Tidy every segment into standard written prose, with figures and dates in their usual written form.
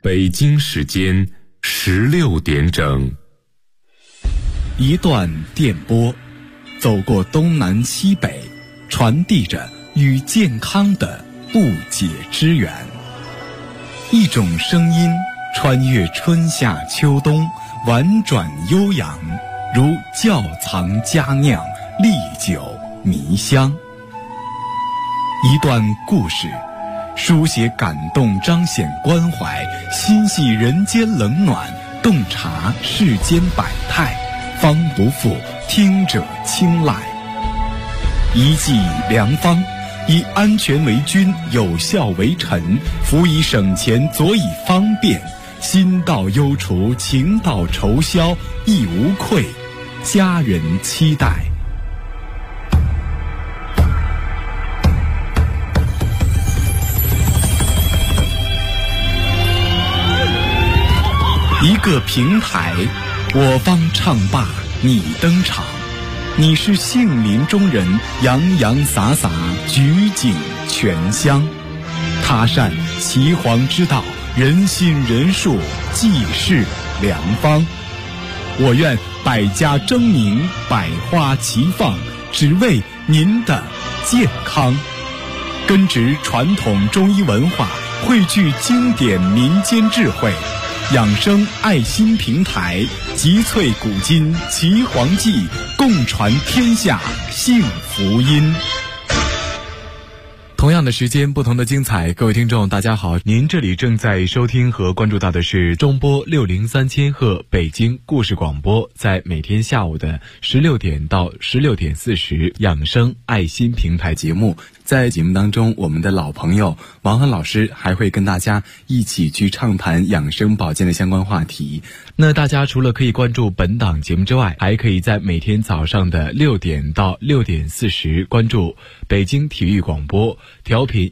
北京时间16点整。 一段电波，走过东南西北，传递着与健康的不解之缘。一种声音穿越春夏秋冬，婉转悠扬，如窖藏佳酿，历久弥香。一段故事，书写感动，彰显关怀，心系人间冷暖，洞察世间百态，方不负听者青睐。一剂良方，以安全为君，有效为臣，辅以省钱，佐以方便，心到忧除，情到愁消，亦无愧，家人期待。一个平台，我方唱罢你登场，你是杏林中人，洋洋洒洒，举景全香。他善岐黄之道，人心人术，济世良方。我愿百家争鸣，百花齐放，只为您的健康。根植传统中医文化，汇聚经典民间智慧，养生爱心平台，集萃古今岐黄记，共传天下幸福音。同样的时间，不同的精彩。各位听众大家好，您这里正在收听和关注到的是中波603千赫北京故事广播，在每天下午的16点到16点40养生爱心平台节目。在节目当中，我们的老朋友王涵老师还会跟大家一起去畅谈养生保健的相关话题。那大家除了可以关注本档节目之外，还可以在每天早上的6点到6点40关注北京体育广播调频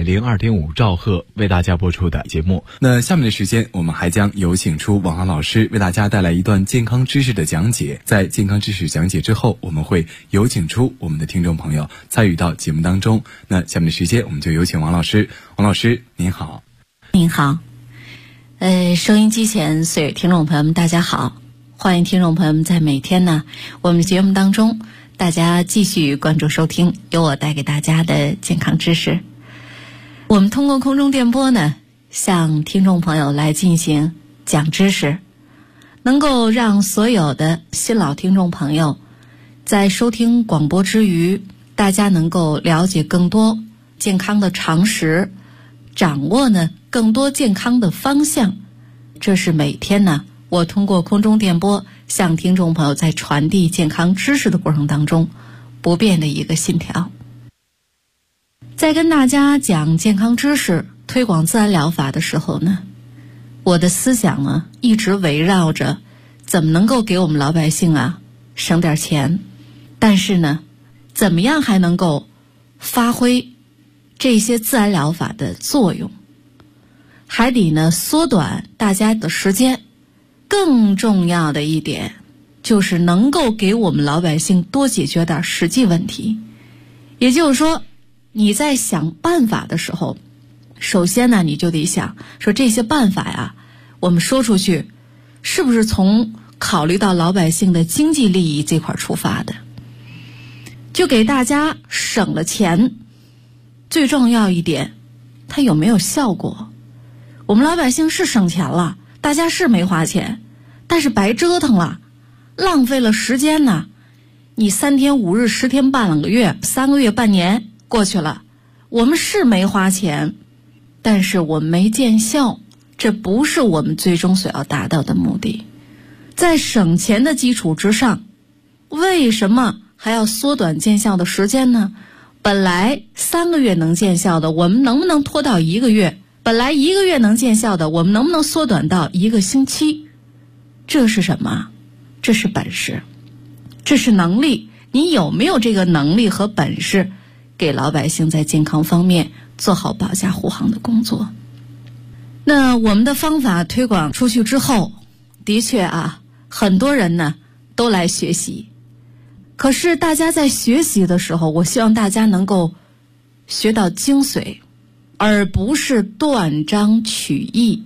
102.5兆赫为大家播出的节目。那下面的时间，我们还将有请出王涵老师为大家带来一段健康知识的讲解。在健康知识讲解之后，我们会有请出我们的听众朋友参与到节目当中。那下面的时间，我们就有请王老师。王老师您好。 您好。收音机前所有听众朋友们大家好，欢迎听众朋友们在每天呢我们的节目当中大家继续关注收听由我带给大家的健康知识。我们通过空中电波呢向听众朋友来进行讲知识，能够让所有的新老听众朋友在收听广播之余，大家能够了解更多健康的常识，掌握呢更多健康的方向。这是每天呢我通过空中电波向听众朋友在传递健康知识的过程当中不变的一个信条。在跟大家讲健康知识，推广自然疗法的时候呢，我的思想呢一直围绕着怎么能够给我们老百姓啊省点钱，但是呢怎么样还能够发挥这些自然疗法的作用，还得呢缩短大家的时间。更重要的一点就是能够给我们老百姓多解决点实际问题。也就是说，你在想办法的时候，首先呢你就得想说这些办法呀，我们说出去是不是从考虑到老百姓的经济利益这块出发的，就给大家省了钱。最重要一点，它有没有效果？我们老百姓是省钱了，大家是没花钱，但是白折腾了，浪费了时间呢。你3天5日10天半2个月3个月半年过去了，我们是没花钱，但是我们没见效，这不是我们最终所要达到的目的。在省钱的基础之上，为什么还要缩短见效的时间呢？本来3个月能见效的，我们能不能拖到1个月？本来1个月能见效的，我们能不能缩短到1个星期？这是什么？这是本事，这是能力。你有没有这个能力和本事，给老百姓在健康方面做好保驾护航的工作？那我们的方法推广出去之后，的确啊，很多人呢都来学习。可是大家在学习的时候，我希望大家能够学到精髓，而不是断章取义，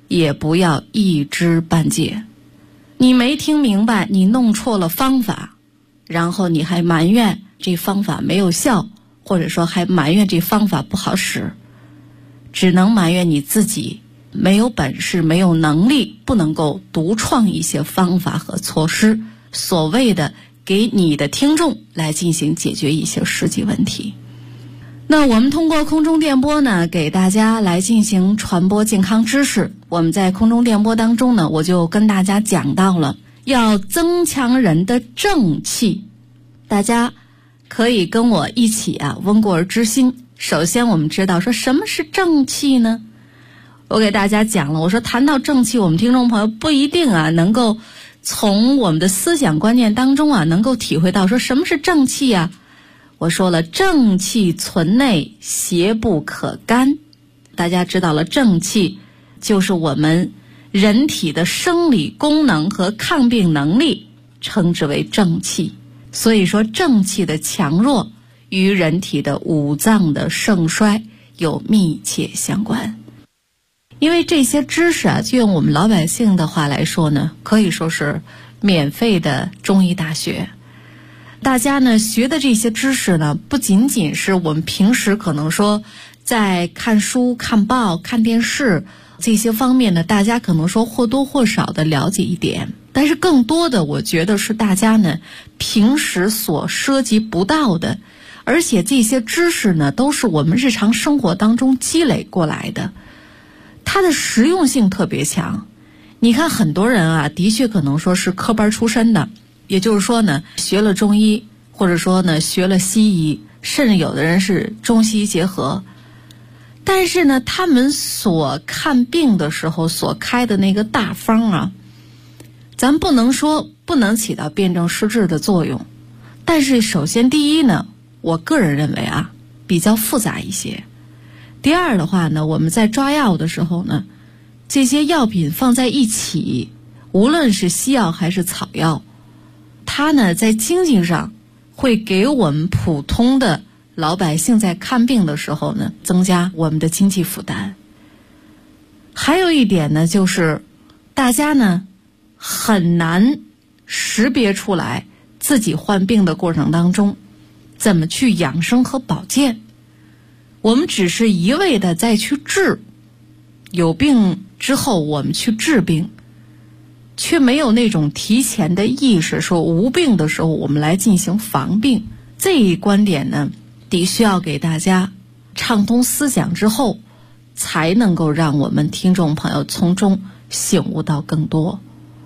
也不要一知半解。你没听明白，你弄错了方法，然后你还埋怨这方法没有效，或者说还埋怨这方法不好使，只能埋怨你自己没有本事，没有能力，不能够独创一些方法和措施，所谓的给你的听众来进行解决一些实际问题。那我们通过空中电波呢，给大家来进行传播健康知识。我们在空中电波当中呢，我就跟大家讲到了要增强人的正气。大家可以跟我一起温故而知新。首先我们知道说什么是正气呢？我给大家讲了，我说谈到正气，我们听众朋友不一定能够从我们的思想观念当中能够体会到说什么是正气啊。我说了，正气存内，邪不可干。大家知道了，正气就是我们人体的生理功能和抗病能力，称之为正气。所以说正气的强弱与人体的五脏的盛衰有密切相关。因为这些知识就用我们老百姓的话来说呢，可以说是免费的中医大学。大家呢学的这些知识呢，不仅仅是我们平时可能说在看书、看报、看电视这些方面呢，大家可能说或多或少的了解一点，但是更多的我觉得是大家呢平时所涉及不到的，而且这些知识呢都是我们日常生活当中积累过来的，它的实用性特别强。你看很多人的确可能说是科班出身的，也就是说呢学了中医，或者说呢学了西医，甚至有的人是中西医结合，但是呢他们所看病的时候所开的那个大方咱不能说不能起到辨证施治的作用，但是首先第一呢，我个人认为比较复杂一些。第二的话呢，我们在抓药的时候呢，这些药品放在一起，无论是西药还是草药，它呢在经济上会给我们普通的老百姓在看病的时候呢增加我们的经济负担。还有一点呢，就是大家呢很难识别出来自己患病的过程当中怎么去养生和保健。我们只是一味的再去治，有病之后我们去治病，却没有那种提前的意识，说无病的时候我们来进行防病。这一观点呢，得需要给大家畅通思想之后，才能够让我们听众朋友从中醒悟到更多。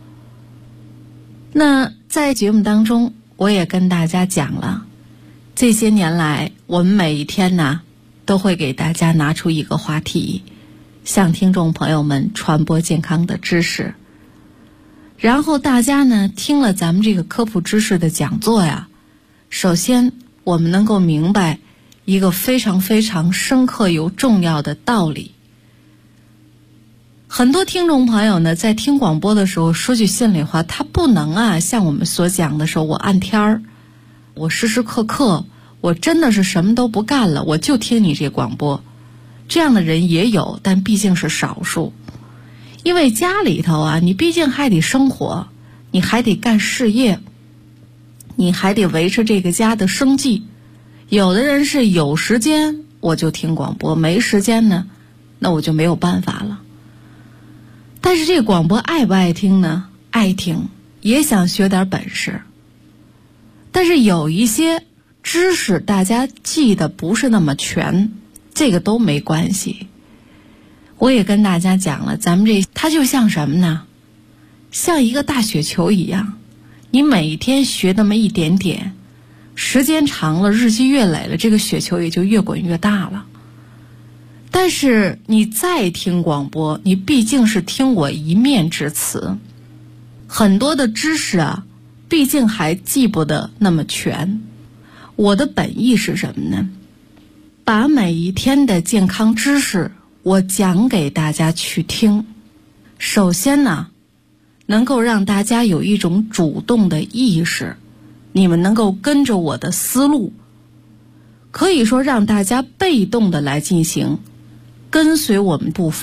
那在节目当中，我也跟大家讲了，这些年来我们每一天呢都会给大家拿出一个话题，向听众朋友们传播健康的知识。然后大家呢听了咱们这个科普知识的讲座首先我们能够明白一个非常非常深刻又重要的道理。很多听众朋友呢在听广播的时候，说句心里话，他不能像我们所讲的时候，我按天儿，我时时刻刻，我真的是什么都不干了，我就听你这广播。这样的人也有，但毕竟是少数。因为家里头你毕竟还得生活，你还得干事业，你还得维持这个家的生计。有的人是有时间我就听广播，没时间呢，那我就没有办法了。但是这个广播爱不爱听呢？爱听，也想学点本事。但是有一些知识大家记得不是那么全，这个都没关系。我也跟大家讲了，咱们它就像什么呢？像一个大雪球一样，你每一天学那么一点点，时间长了，日积月累了，这个雪球也就越滚越大了。但是你再听广播，你毕竟是听我一面之词，很多的知识毕竟还记不得那么全。我的本意是什么呢？把每一天的健康知识我讲给大家去听。首先呢，能够让大家有一种主动的意识，你们能够跟着我的思路，可以说让大家被动的来进行，跟随我们步伐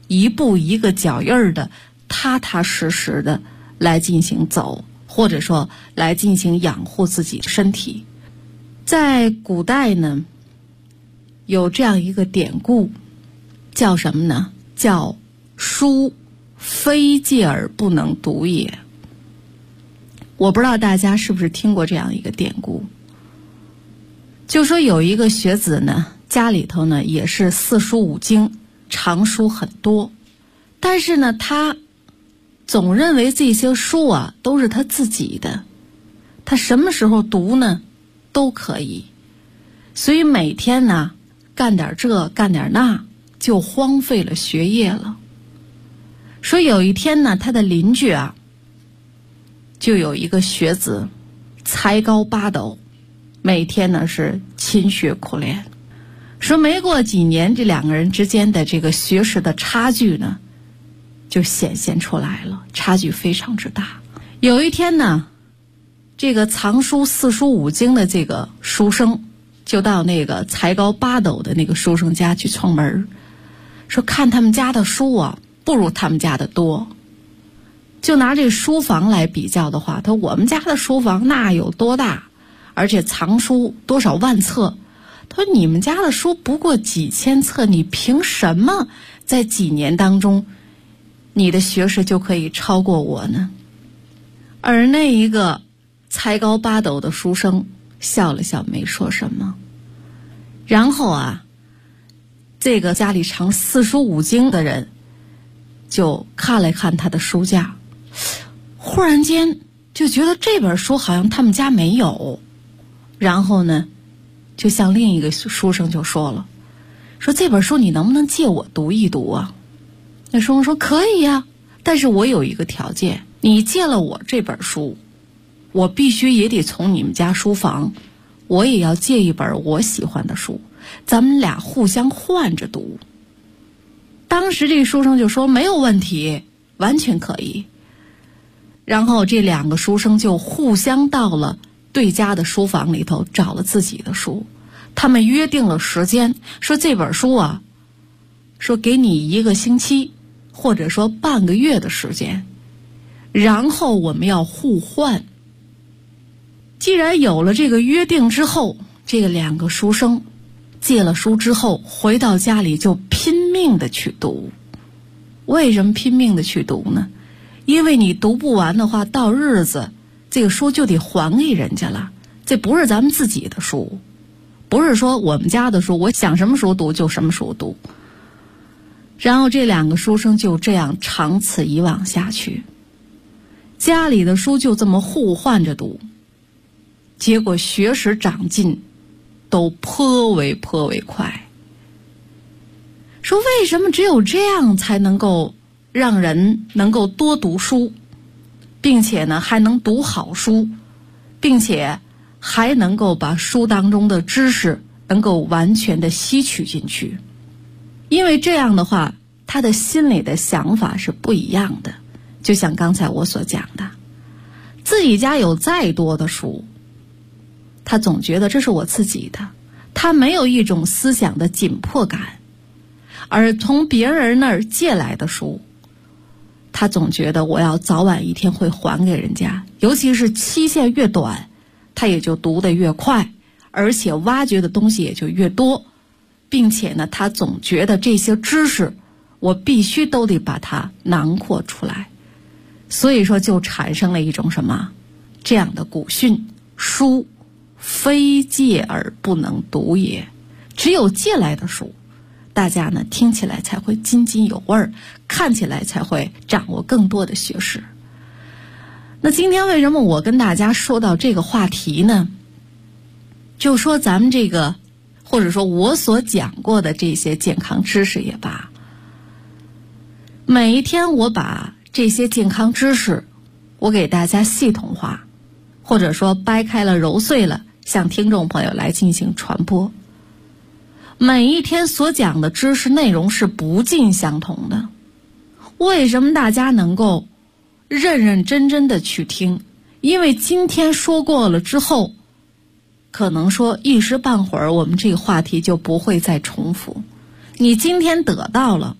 一步一个脚印儿的踏踏实实的来进行走，或者说来进行养护自己的身体。在古代呢，有这样一个典故，叫什么呢？叫书非戒而不能读也。我不知道大家是不是听过这样一个典故，就说有一个学子呢，家里头呢也是四书五经，藏书很多，但是呢他总认为这些书啊都是他自己的，他什么时候读呢都可以，所以每天呢干点这干点那，就荒废了学业了。说有一天呢，他的邻居啊就有一个学子，才高八斗，每天呢是勤学苦练。说没过几年，这两个人之间的这个学识的差距呢就显现出来了，差距非常之大。有一天呢，这个藏书四书五经的这个书生就到那个才高八斗的那个书生家去串门，说看他们家的书啊不如他们家的多。就拿这书房来比较的话，他说我们家的书房那有多大，而且藏书多少万册，他说你们家的书不过几千册，你凭什么在几年当中你的学识就可以超过我呢？而那一个才高八斗的书生笑了笑，没说什么。然后啊，这个家里藏四书五经的人就看了看他的书架，忽然间就觉得这本书好像他们家没有，然后呢就向另一个书生就说了，说这本书你能不能借我读一读啊？那书生说可以呀，但是我有一个条件，你借了我这本书，我必须也得从你们家书房，我也要借一本我喜欢的书，咱们俩互相换着读。当时这书生就说没有问题，完全可以。然后这两个书生就互相到了对家的书房里头找了自己的书，他们约定了时间，说这本书啊，说给你1个星期或者说半个月的时间，然后我们要互换。既然有了这个约定之后，这个两个书生借了书之后回到家里就拼命的去读。为什么拼命的去读呢？因为你读不完的话，到日子这个书就得还给人家了，这不是咱们自己的书，不是说我们家的书我想什么时候读就什么时候读。然后这两个书生就这样长此以往下去，家里的书就这么互换着读，结果学识长进都颇为快。说为什么只有这样才能够让人能够多读书，并且呢还能读好书，并且还能够把书当中的知识能够完全的吸取进去。因为这样的话，他的心里的想法是不一样的。就像刚才我所讲的，自己家有再多的书，他总觉得这是我自己的，他没有一种思想的紧迫感。而从别人那儿借来的书，他总觉得我要早晚一天会还给人家，尤其是期限越短，他也就读得越快，而且挖掘的东西也就越多，并且呢，他总觉得这些知识我必须都得把它囊括出来。所以说就产生了一种什么这样的古训，书非借而不能读也。只有借来的书，大家呢听起来才会津津有味儿，看起来才会掌握更多的学识。那今天为什么我跟大家说到这个话题呢？就说咱们这个，或者说我所讲过的这些健康知识也罢，每一天我把这些健康知识我给大家系统化，或者说掰开了揉碎了向听众朋友来进行传播。每一天所讲的知识内容是不尽相同的。为什么大家能够认认真真的去听？因为今天说过了之后，可能说一时半会儿我们这个话题就不会再重复。你今天得到了，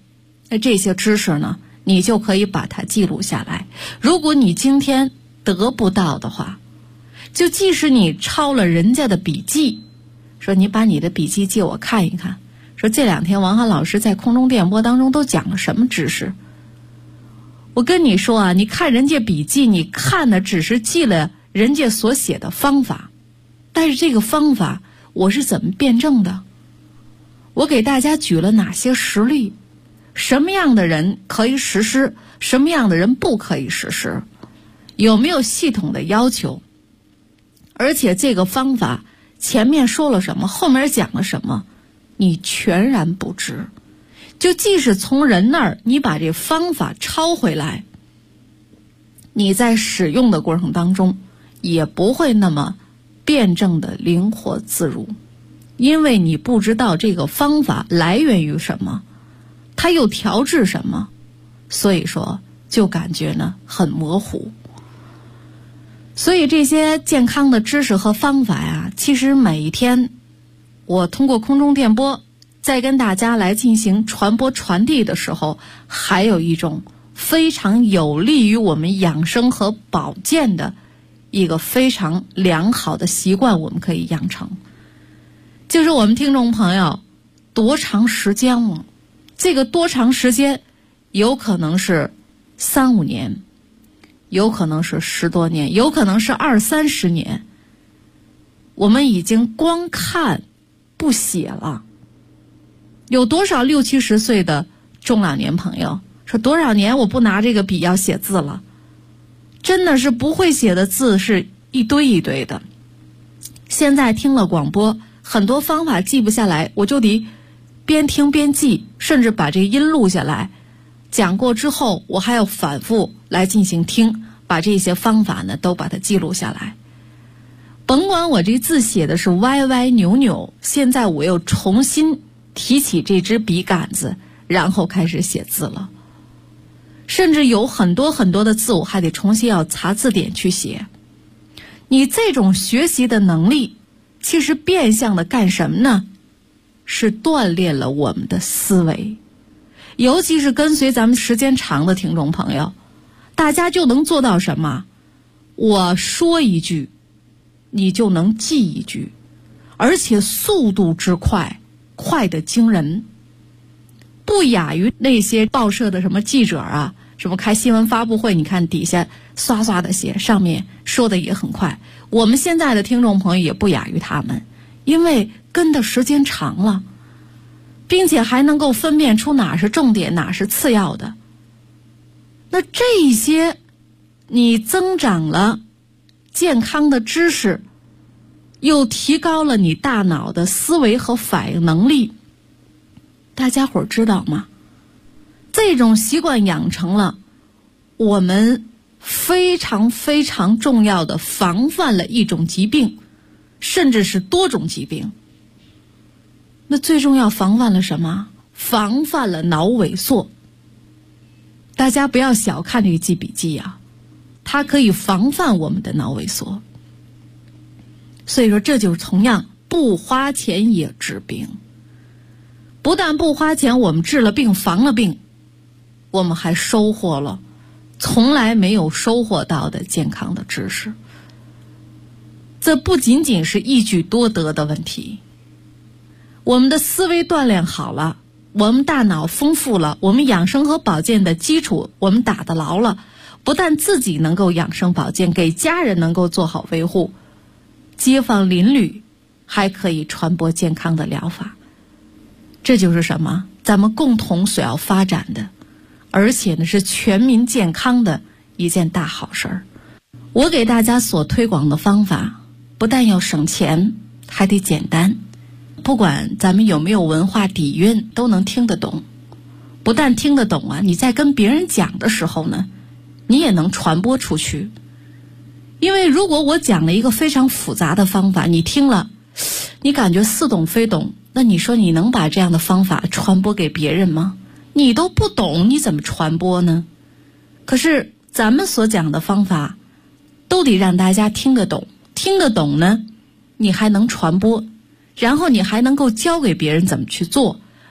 那这些知识呢，你就可以把它记录下来。如果你今天得不到的话，就即使你抄了人家的笔记，说你把你的笔记借我看一看，说这2天王涵老师在空中电波当中都讲了什么知识。我跟你说啊，你看人家笔记，你看的只是记了人家所写的方法，但是这个方法我是怎么辩证的？我给大家举了哪些实例？什么样的人可以实施，什么样的人不可以实施？有没有系统的要求？而且这个方法前面说了什么，后面讲了什么，你全然不知。就即使从人那儿你把这方法抄回来，你在使用的过程当中也不会那么辩证的灵活自如，因为你不知道这个方法来源于什么，它又调制什么，所以说就感觉呢很模糊。所以这些健康的知识和方法呀，其实每一天我通过空中电波在跟大家来进行传播传递的时候，还有一种非常有利于我们养生和保健的一个非常良好的习惯，我们可以养成。就是我们听众朋友多长时间了，这个多长时间有可能是3-5年，有可能是10多年，有可能是20-30年，我们已经光看不写了。有多少60-70岁的中老年朋友说多少年我不拿这个笔要写字了，真的是不会写的字是一堆一堆的。现在听了广播，很多方法记不下来，我就得边听边记，甚至把这音录下来，讲过之后我还要反复来进行听，把这些方法呢都把它记录下来。甭管我这字写的是歪歪扭扭，现在我又重新提起这支笔杆子，然后开始写字了。甚至有很多很多的字我还得重新要查字典去写。你这种学习的能力其实变相的干什么呢？是锻炼了我们的思维。尤其是跟随咱们时间长的听众朋友，大家就能做到什么？我说一句你就能记一句，而且速度之快，快得惊人，不亚于那些报社的什么记者啊，什么开新闻发布会，你看底下刷刷的写，上面说的也很快。我们现在的听众朋友也不亚于他们，因为跟的时间长了，并且还能够分辨出哪是重点，哪是次要的。那这些你增长了健康的知识，又提高了你大脑的思维和反应能力，大家伙儿知道吗？这种习惯养成了，我们非常非常重要的防范了一种疾病，甚至是多种疾病。那最重要防范了什么？防范了脑萎缩。大家不要小看这个记笔记啊，它可以防范我们的脑萎缩。所以说这就是同样不花钱也治病。不但不花钱我们治了病防了病，我们还收获了从来没有收获到的健康的知识。这不仅仅是一举多得的问题，我们的思维锻炼好了，我们大脑丰富了，我们养生和保健的基础我们打得牢了，不但自己能够养生保健，给家人能够做好维护，街坊邻里还可以传播健康的疗法。这就是什么？咱们共同所要发展的，而且呢是全民健康的一件大好事儿。我给大家所推广的方法，不但要省钱，还得简单。不管咱们有没有文化底蕴，都能听得懂。不但听得懂啊，你在跟别人讲的时候呢，你也能传播出去。因为如果我讲了一个非常复杂的方法，你听了，你感觉似懂非懂，那你说你能把这样的方法传播给别人吗？你都不懂，你怎么传播呢？可是咱们所讲的方法都得让大家听得懂，听得懂呢，你还能传播，然后你还能够教给别人怎么去做，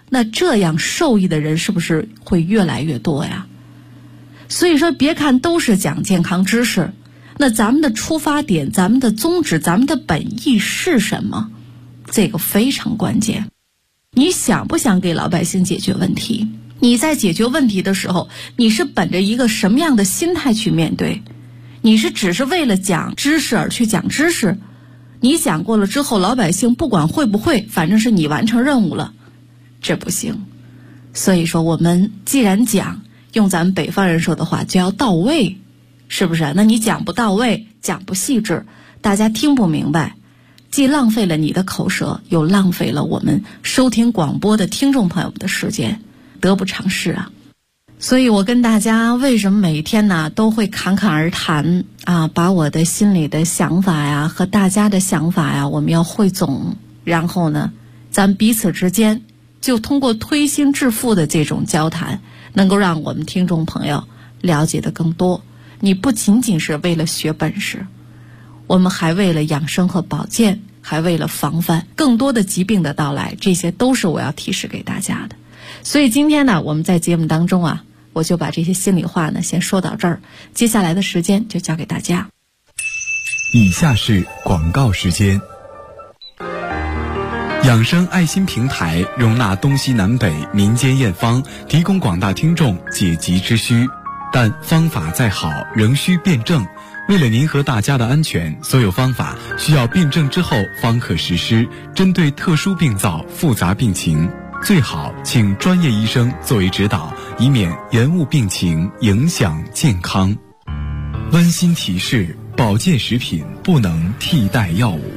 那这样受益的人是不是会越来越多呀？所以说别看都是讲健康知识，那咱们的出发点、咱们的宗旨、咱们的本意是什么？这个非常关键。你想不想给老百姓解决问题？你在解决问题的时候，你是本着一个什么样的心态去面对？你是只是为了讲知识而去讲知识？你讲过了之后，老百姓不管会不会，反正是你完成任务了，这不行。所以说我们既然讲，用咱们北方人说的话，就要到位，是不是？那你讲不到位，讲不细致，大家听不明白，既浪费了你的口舌，又浪费了我们收听广播的听众朋友们的时间，得不偿失啊。所以我跟大家为什么每天呢都会侃侃而谈啊，把我的心里的想法呀和大家的想法呀我们要汇总，然后呢咱彼此之间就通过推心置腹的这种交谈，能够让我们听众朋友了解的更多。你不仅仅是为了学本事，我们还为了养生和保健，还为了防范更多的疾病的到来，这些都是我要提示给大家的。所以今天呢，我们在节目当中啊，我就把这些心里话呢先说到这儿，接下来的时间就交给大家。 以下是广告时间。养生爱心平台容纳东西南北民间验方，提供广大听众解急之需，但方法再好仍需辩证。为了您和大家的安全，所有方法需要辩证之后方可实施，针对特殊病灶、复杂病情，最好请专业医生作为指导，以免延误病情，影响健康。温馨提示：保健食品不能替代药物。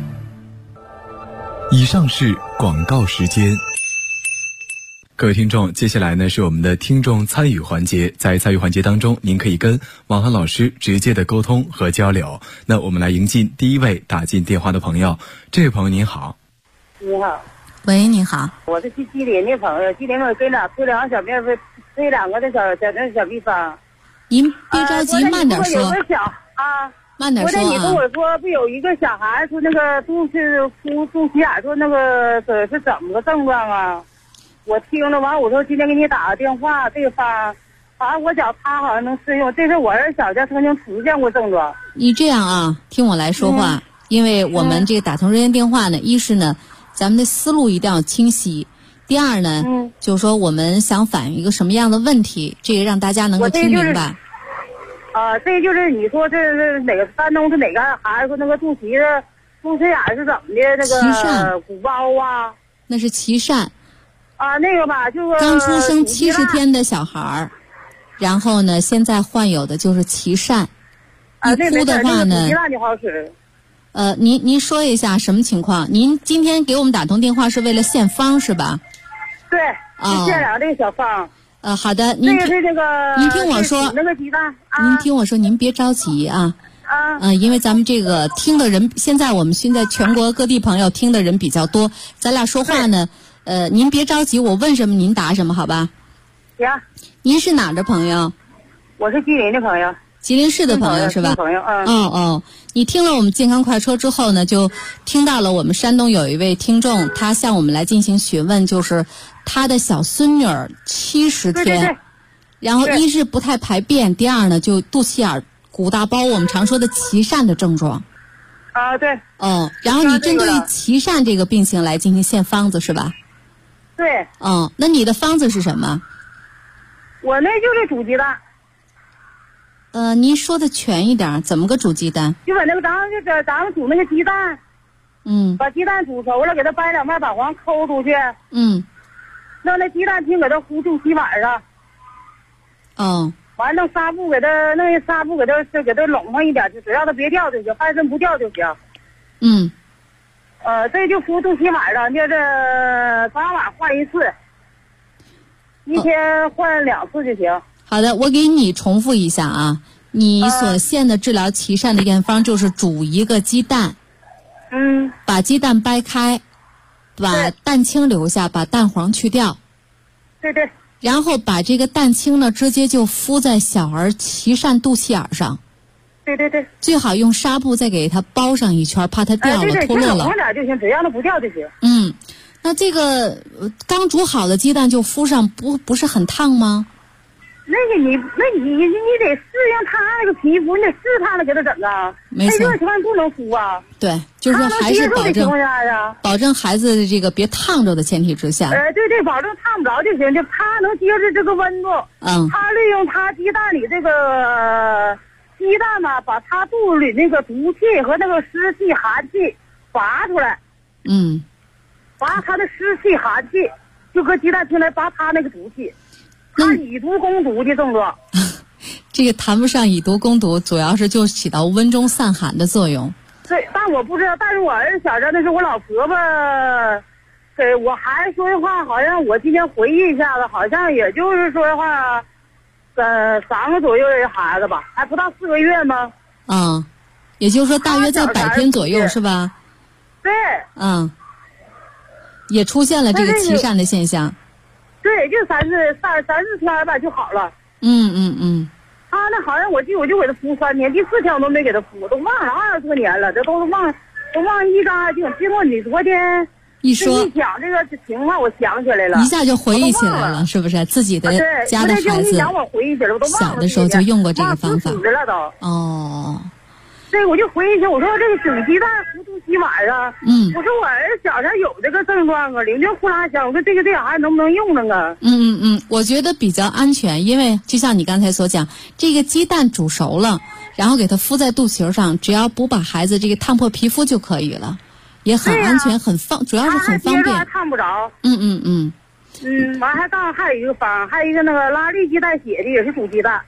以上是广告时间。各位听众，接下来呢是我们的听众参与环节。在参与环节当中，您可以跟王涵老师直接的沟通和交流。那我们来迎进第一位打进电话的朋友。这位朋友您好。 你好。 喂，你好。 我是吉林的朋友，吉林我给俩推两个小面粉，推两个的小秘方。 您别着急，慢点说。 有个慢点说啊。 你跟我说，不有一个小孩说那个肚脐眼说那个是怎么个症状啊？我听了完，我说今天给你打个电话，这个方，好像我觉他好像能适用。这是我儿小家曾经出现过症状。 你这样啊，听我来说话，因为我们这个打通热线电话呢，一是呢，咱们的思路一定要清晰；第二呢，就是说我们想反映一个什么样的问题，这个让大家能够听明白。 这就是你说这是哪个山东是哪个孩子说那个肚脐眼是怎么的那个鼓包啊？ 那是脐疝。 那个吧，就是刚出生70天的小孩儿，然后呢，现在患有的就是脐疝。一哭的话呢，您说一下什么情况？您今天给我们打通电话是为了献方是吧？ 对，献两个这个小方。 好的，您听我说， 那个鸡蛋。 您听我说，您别着急啊。因为咱们这个听的人，我们现在全国各地朋友听的人比较多，咱俩说话呢。您别着急，我问什么您答什么，好吧？ 行。 您是哪儿的朋友？ 我是吉林的朋友。 吉林市的朋友是吧？ 朋友， 你听了我们健康快车之后呢，就听到了我们山东有一位听众，他向我们来进行询问，就是他的小孙女儿70天， 对， 然后一是不太排便，第二呢就肚脐眼鼓大包，我们常说的脐疝的症状。 对。 然后你针对脐疝这个病情来进行献方子是吧？ 对。 那你的方子是什么？ 我那就是煮鸡蛋。 您说的全一点，怎么个煮鸡蛋？ 就把那个咱们煮那个鸡蛋，把鸡蛋煮熟了，给它掰两半，把黄抠出去，让那鸡蛋清给它糊肚脐板上。完弄纱布给它拢上一点，就只要它别掉就行，半身不掉就行。这就敷肚脐板上，就是早晚换一次，一天换2次就行。 好的，我给你重复一下啊，你所献的治疗脐疝的验方就是煮一个鸡蛋，把鸡蛋掰开，把蛋清留下，把蛋黄去掉。 对。 然后把这个蛋清呢，直接就敷在小儿脐疝肚脐眼上。 对。 最好用纱布再给它包上一圈，怕它掉了、脱落了。 点就行，只要它不掉就行。 那这个刚煮好的鸡蛋就敷上，不是很烫吗？ 那你得适应他那个皮肤，你得试探着给他整啊。 没错， 这情况不能敷啊。 对，就是说还是保证孩子的这个别烫着的前提之下。 对，保证烫不着就行，就他能接受这个温度。他利用他鸡蛋里这个鸡蛋嘛，把他肚子里那个毒气和那个湿气寒气拔出来。拔他的湿气寒气，就搁鸡蛋进来拔他那个毒气。他以毒攻毒的症状， 这个谈不上以毒攻毒，主要是就起到温中散寒的作用。 对，但我不知道，但是我儿子小时候那是我老婆婆给我孩子说的话，好像我今天回忆一下子，好像也就是说的话，3个左右的孩子吧，还不到4个月吗？ 也就是说大约在100天左右是吧？ 对。 也出现了这个脐疝的现象。 对，就3、4天吧就好了。他那好像我就给他敷3天，第4天我都没给他敷，我都忘了20多年了，这都忘一干二净。经过你昨天一讲这个情况，我想起来了， 一下就回忆起来了，是不是？自己的家的孩子， 我回忆起来，我都忘了小的时候就用过这个方法了都。对，我就回忆起，我说这个整鸡蛋糊肚洗碗啊。我说我儿子小时候有这个症状啊，领军呼啦响。我说这个孩子能不能用呢啊？ 我觉得比较安全，因为就像你刚才所讲，这个鸡蛋煮熟了，然后给它敷在肚脐上，只要不把孩子这个烫破皮肤就可以了，也很安全，主要是很方便。 还烫不着。完还有一个方，还有一个那个拉力鸡带血的，也是煮鸡蛋。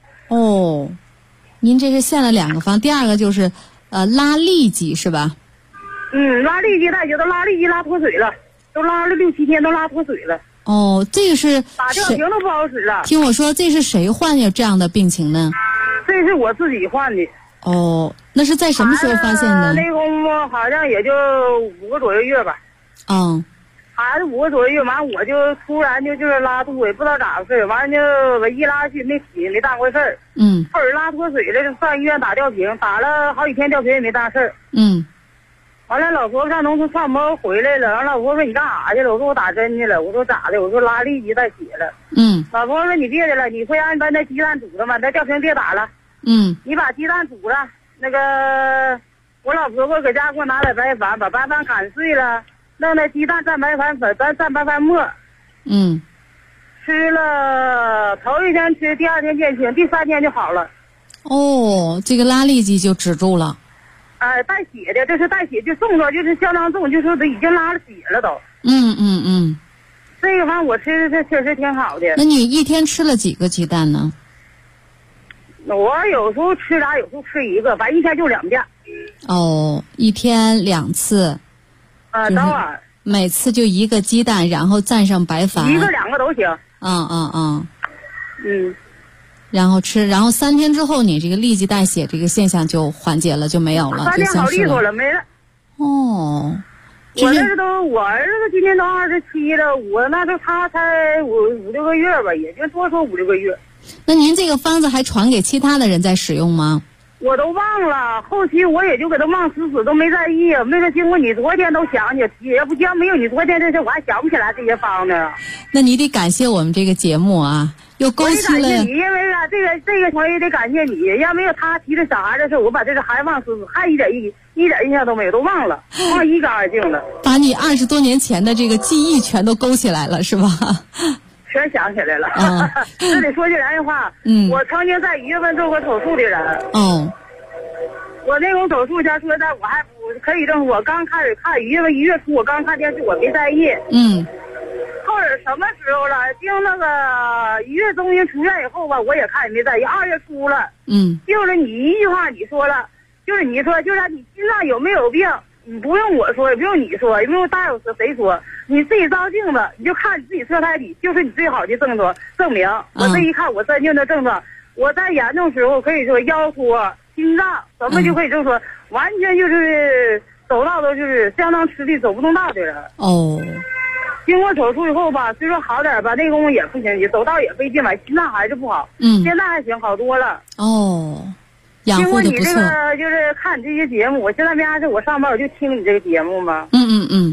您这是献了2个方，第2个就是拉痢疾是吧？ 拉痢疾大姐都拉痢疾拉脱水了，都拉了6、7天，都拉脱水了。 这个是打吊瓶都不好使了。 听我说，这是谁患有这样的病情呢？ 这是我自己患的。 那是在什么时候发现的？ 那功夫好像也就5个左右月吧。孩子5个左右月，完我就突然就是拉肚子，也不知道咋回事，完就我一拉去没起，没当回事儿。后儿拉脱水了，就上医院打吊瓶，打了好几天吊瓶也没当事儿。完了，老婆婆上农村上班回来了，完老婆婆说你干啥去了？我说我打针去了。我说咋的？我说拉痢疾带血了。老婆婆说你别的了，你回家你把那鸡蛋煮了嘛，那吊瓶别打了。你把鸡蛋煮了，那个我老婆婆搁家给我拿点白饭，把白饭擀碎了。弄那鸡蛋蘸白饭粉，蘸白饭沫。吃了头1天吃，第2天见轻，第3天就好了。 这个拉痢疾就止住了。 带血的，这是带血，就重了，就是相当重，就是都已经拉了血了都。这个反正我吃的确实挺好的。 那你一天吃了几个鸡蛋呢？ 我有时候吃俩，有时候吃1个，反正一天就2遍。 一天2次。 早晚每次就1个鸡蛋，然后蘸上白饭，1 个2个都行。 然后吃，然后3天之后，你这个痢疾带血这个现象就缓解了，就没有了， 3天好利索了，没了。我儿子今年都27了，我那时候他才5、6个月吧，也就多说5、6个月。 那您这个方子还传给其他的人在使用吗？ 我都忘了，后期我也就给他忘死，都没在意。没有经过你昨天都想起，要不没有你昨天这事，我还想不起来这些方呢。 那你得感谢我们这个节目啊，又勾起了。 我得感谢你，因为啊，这个我也得感谢你。要没有他提着小孩的事，我把这个孩子忘死，还一点印象都没有，都忘了，忘一干二净了。 把你20多年前的这个记忆全都勾起来了，是吧？ 全想起来了。这得说句良心话。我曾经在1月份做过手术的人。我那种手术前说的，我还不可以这么说。我刚开始看1月初，我刚看电视，我没在意。后儿什么时候了？经那个1月中旬出院以后吧，我也看也没在意。2月初了。就是你一句话你说了，就是你说，就是你心脏有没有病，你不用我说，也不用你说，也不用大夫说，谁说，你自己照镜子，你就看你自己测胎里，就是你最好的证明。我这一看，我真就那症状，我在严重时候可以说腰托、心脏什么就可以这么说，完全就是走道都就是相当吃力，走不动道的人。经过手术以后吧，虽说好点吧，那功夫也不行，走道也费劲吧，心脏还是不好。现在还行，好多了。 养护的不错。经过你这个就是看你这些节目，我现在没啥事，我上班我就听你这个节目嘛。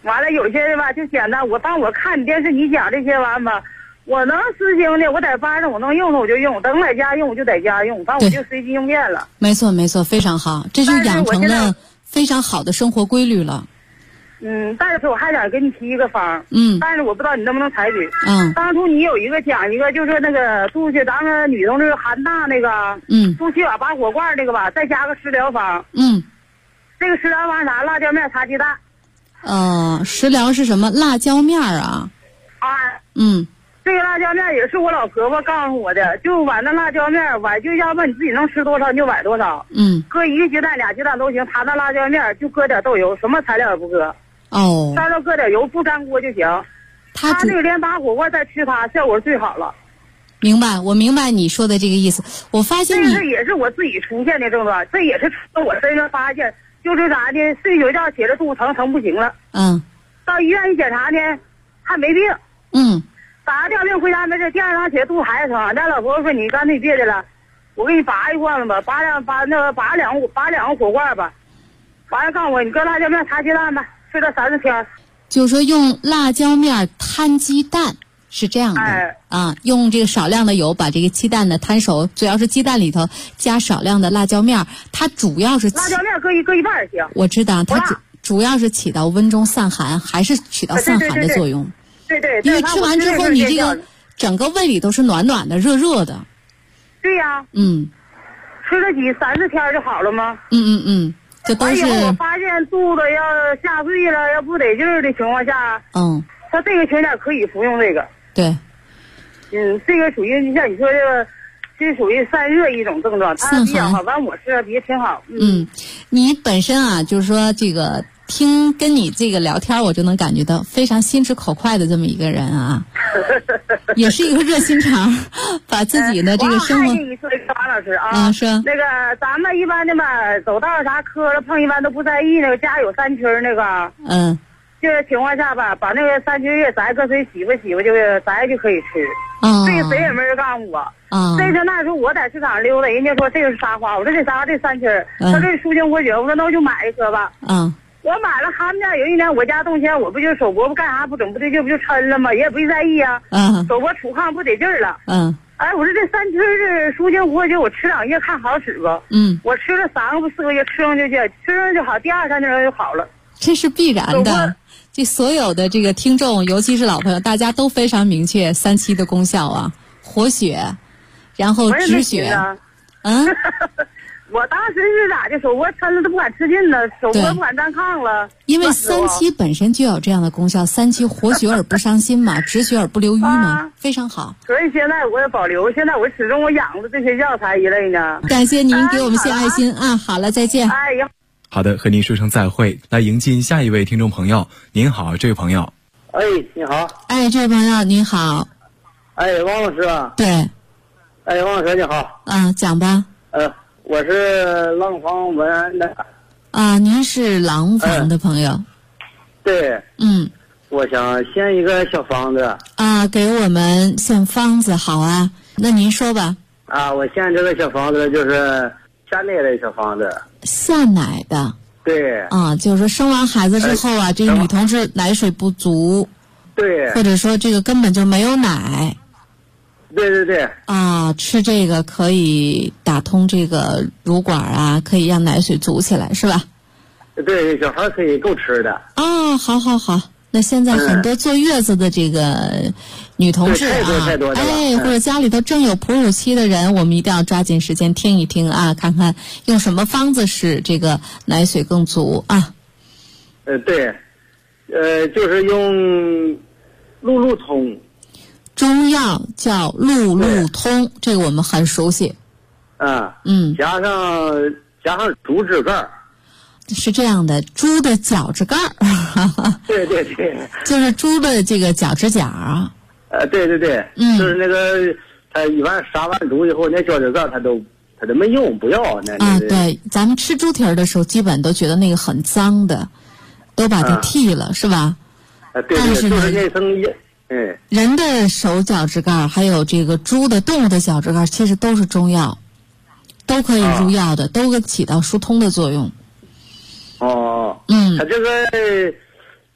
完了有些的吧就简单，我看你电视你讲这些完吧，我能实行的，我在班上我能用的我就用，等在家用我就在家用，反正我就随机应变了。 没错没错，非常好，这就养成了非常好的生活规律了。 但是我还想给你提一个方，但是我不知道你能不能采取。当初你有一个讲一个，就是那个出去咱们女同志韩大那个，出去把火罐那个吧，再加个食疗方。这个食疗方啥？辣椒面茶鸡蛋。 食疗是什么？辣椒面啊。 这个辣椒面也是我老婆婆告诉我的，就崴那辣椒面，崴就要不你自己能吃多少你就崴多少。搁1个鸡蛋2鸡蛋都行，他那辣椒面就搁点豆油，什么材料也不搁。稍稍搁点油，不粘锅就行。他这个连拔火锅再吃它，效果最好了。 明白，我明白你说的这个意思。我发现这也是我自己出现的症状，这也是从我身上发现，就是啥呢？睡觉觉起来肚子疼不行了。到医院一检查呢，还没病。打完吊病回家没事，第二天起来肚子还是疼。俺家老婆婆说你干脆别的了，我给你拔一罐子吧，拔两个火罐吧。完了告诉我你搁辣椒面茶鸡蛋吧。吃了30天， 就是说用辣椒面摊鸡蛋是这样的。用这个少量的油把这个鸡蛋呢摊熟，主要是鸡蛋里头加少量的辣椒面，它主要是辣椒面搁一半也行。 我知道它主要是起到温中散寒，还是起到散寒的作用。 对， 因为吃完之后你这个整个胃里都是暖暖的、热热的。 对呀。吃了3-4天就好了吗？ 这都是。 我发现肚子要下坠了，要不得劲儿的情况下，他这个情况下可以服用这个。 对。 这个属于像你说这个，这属于散热一种症状，它比较好。完我吃也挺好。你本身啊，就是说这个跟你这个聊天，我就能感觉到非常心直口快的这么一个人啊，也是一个热心肠，把自己的这个生活。 我还你说一个马老师啊， 是那个咱们一般的嘛，走道啥磕了碰一般都不在意，那个家有3区那个，这个情况下吧，把那个3区叶摘个水洗吧，就摘就可以吃。这个谁也没人告诉我。这是那时候我在市场溜达，人家说这个是啥花，我说这啥这3区，他这舒筋活血，我说那我就买一颗吧。我买了他们家有一年我家动迁，我不就手脖不干啥不整不对劲不就抻了吗？也不在意啊。手脖杵炕不得劲儿了。我说这3区这舒筋活血，我吃2叶看好使不？我吃了3个4个月，吃上就好，第2、3天就好了。 这是必然的。这所有的这个听众，尤其是老朋友，大家都非常明确3期的功效啊，活血，然后止血。我当时是咋的？手脖抻了都不敢吃劲了，手脖不敢站炕了。因为3期本身就有这样的功效，3期活血而不伤心嘛，止血而不流瘀嘛，非常好。 所以现在我也保留，现在我始终我养着这些药材一类呢。 感谢您给我们献爱心啊！好了，再见。 好的，和您说声再会。来迎进下一位听众朋友。您好，这位朋友。 你好。 这位朋友您好。 王老师啊。 对。 王老师你好。 讲吧。 我是廊坊文安的。 您是廊坊的朋友。 对。我想献一个小房子。 给我们献方子，好啊。那您说吧。 我献这个小房子就是下奶的小房子。 下奶的。 对。 就是说生完孩子之后啊，这个女同志奶水不足。 对。 或者说这个根本就没有奶。 对。 吃这个可以打通这个乳管啊，可以让奶水足起来，是吧？ 对，小孩可以够吃的。 好。那现在很多坐月子的这个女同志太多或者家里头正有哺乳期的人，我们一定要抓紧时间听一听啊，看看用什么方子使这个奶水更足啊。 对，就是用路路通。 中药叫路路通，这个我们很熟悉。 加上猪指盖。 是这样的，猪的脚趾盖儿。 对。 就是猪的这个脚趾甲。 对。就是那个他一般杀完猪以后，那脚趾盖他都没用，不要那。 对，咱们吃猪蹄儿的时候，基本都觉得那个很脏的，都把它剔了，是吧？ 对，就是那层。 人的手脚趾盖还有这个猪的动物的脚趾盖，其实都是中药，都可以入药的，都起到疏通的作用。 它这个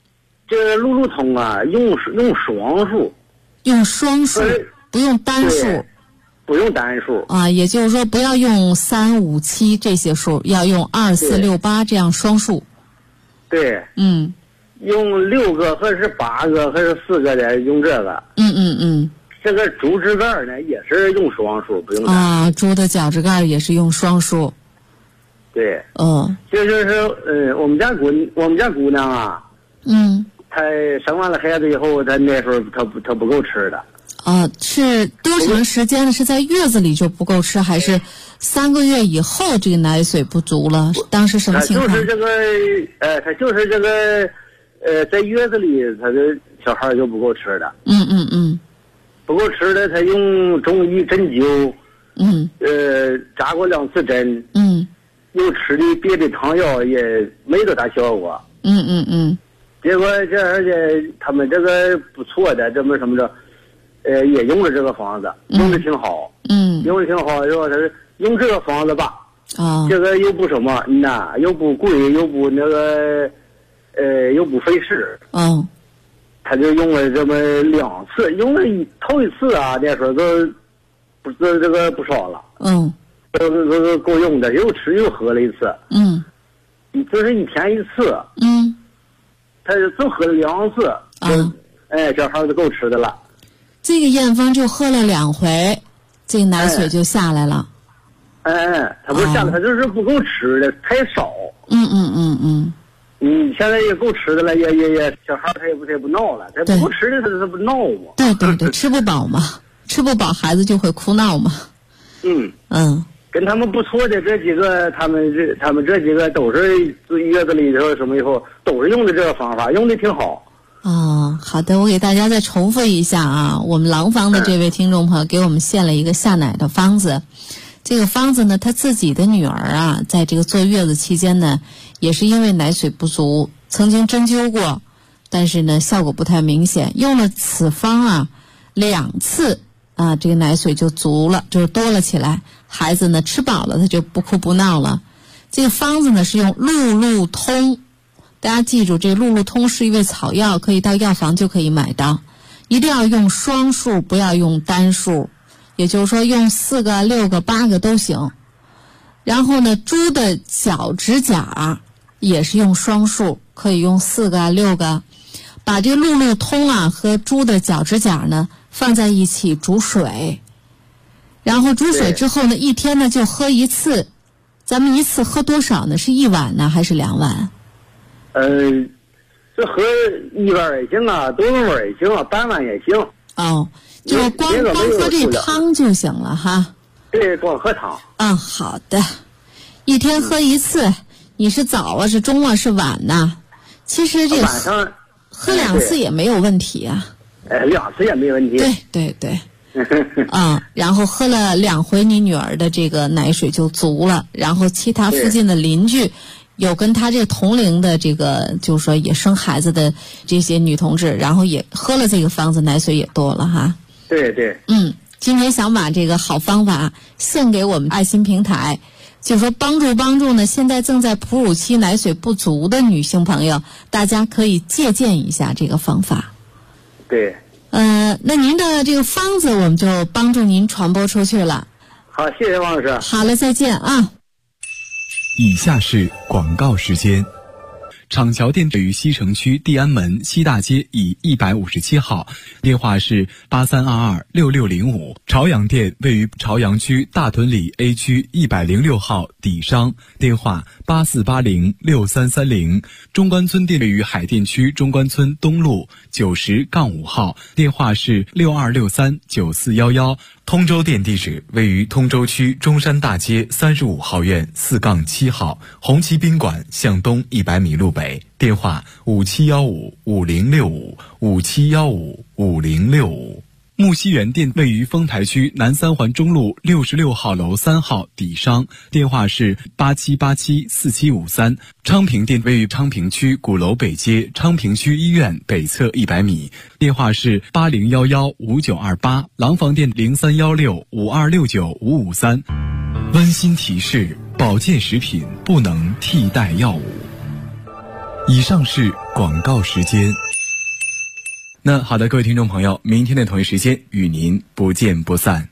这个路路通啊，用双数， 用双数，不用单数， 不用单数啊，也就是说不要用3、5、7这些数，要用2、4、6、8这样双数。 对，用6个或者是8个或者是4个的用这个。这个猪指盖呢也是用双数，不用单数啊，猪的脚趾盖也是用双数。 对，就是我们家姑娘啊，她生完了孩子以后，她那时候她不够吃的。 是多长时间呢？是在月子里就不够吃，还是3个月以后这个奶水不足了？当时什么情况？ 她就是这个，在月子里，她的小孩就不够吃的。不够吃的，她用中医针灸，扎过2次针，又吃的别的汤药也没多大效果。结果而且他们这个不错的，这么什么着，也用了这个方子，用的挺好。用的挺好，然后他说用这个方子吧，这个又不什么，又不贵，又不那个，又不费事。他就用了这么2次，用了头一次啊，那时候这个不少了。都够用的，又吃又喝了1次。就是1天1次。他就喝了2次。小孩就够吃的了。 这个验方就喝了2回，这个奶水就下来了。 他不是下来，他就是不够吃的，太少。现在也够吃的了，也小孩他也不闹了，他不够吃的他不闹嘛。 对，吃不饱嘛，吃不饱孩子就会哭闹嘛。 跟他们不错的这几个，他们这几个都是月子里头什么以后都是用的这个方法，用的挺好。 好的，我给大家再重复一下啊，我们廊坊的这位听众朋友给我们献了一个下奶的方子。这个方子呢，他自己的女儿啊，在这个坐月子期间呢，也是因为奶水不足，曾经针灸过，但是呢效果不太明显，用了此方啊2次啊，这个奶水就足了，就是多了起来，孩子呢吃饱了他就不哭不闹了。这个方子呢是用路路通，大家记住，这个路路通是一味草药，可以到药房就可以买到，一定要用双数，不要用单数，也就是说用4个、6个、8个都行。然后呢，猪的脚趾甲也是用双数，可以用4个、6个。把这个路路通啊和猪的脚趾甲呢放在一起煮水，然后煮水之后呢，1天呢就喝1次。咱们1次喝多少呢？是1碗呢还是2碗？ 这喝1碗也行啊，多碗也行啊，半碗也行。 就光喝这汤就行了哈。 对，光喝汤。 好的。1天喝1次，你是早啊，是中啊，是晚呐？其实这晚上喝2次也没有问题啊。 2次也没问题。 对。然后喝了2回你女儿的这个奶水就足了，然后其他附近的邻居有跟他这同龄的这个就是说也生孩子的这些女同志，然后也喝了这个方子，奶水也多了哈。 对。 今天想把这个好方法献给我们爱心平台，就是说帮助呢现在正在哺乳期奶水不足的女性朋友，大家可以借鉴一下这个方法。 对。 那您的这个方子我们就帮助您传播出去了。 好，谢谢王老师。 好了，再见啊。 以下是广告时间。厂桥店位于西城区地安门西大街以157号，电话是83226605。朝阳店位于朝阳区大屯里 A 区106号底商，电话84806330。中关村店位于海淀区中关村东路90-5号，电话是62639411。通州店地址位于通州区中山大街35号院4-7号，红旗宾馆向东100米路北，电话57155065，57155065。木樨园店位于丰台区南三环中路66号楼3号底商，电话是87874753。昌平店位于昌平区鼓楼北街昌平区医院北侧100米，电话是80115928。廊坊店031652695553。温馨提示：保健食品不能替代药物。以上是广告时间。 那好的，各位听众朋友，明天的同一时间与您不见不散。